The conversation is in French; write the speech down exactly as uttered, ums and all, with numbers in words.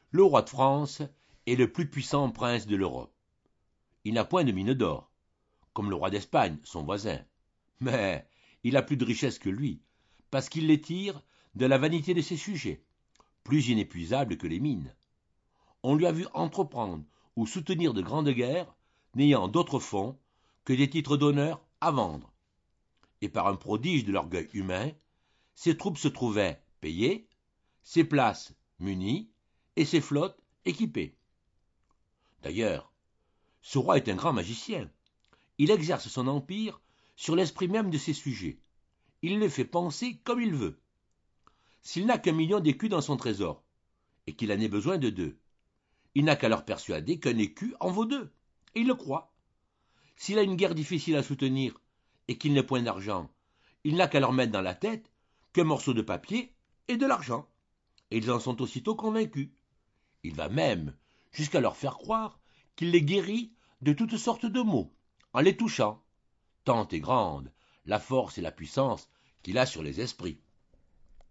Le roi de France est le plus puissant prince de l'Europe. Il n'a point de mine d'or, comme le roi d'Espagne, son voisin. Mais il a plus de richesses que lui, parce qu'il les tire de la vanité de ses sujets, plus inépuisable que les mines. On lui a vu entreprendre ou soutenir de grandes guerres, n'ayant d'autres fonds que des titres d'honneur à vendre. Et par un prodige de l'orgueil humain, ses troupes se trouvaient payées, ses places munies et ses flottes équipées. D'ailleurs, ce roi est un grand magicien. Il exerce son empire sur l'esprit même de ses sujets. Il les fait penser comme il veut. S'il n'a qu'un million d'écus dans son trésor, et qu'il en ait besoin de deux, il n'a qu'à leur persuader qu'un écu en vaut deux, et il le croit. S'il a une guerre difficile à soutenir, et qu'il n'a point d'argent, il n'a qu'à leur mettre dans la tête qu'un morceau de papier et de l'argent, et ils en sont aussitôt convaincus. Il va même jusqu'à leur faire croire qu'il les guérit de toutes sortes de maux, en les touchant, tant est grande la force et la puissance qu'il a sur les esprits.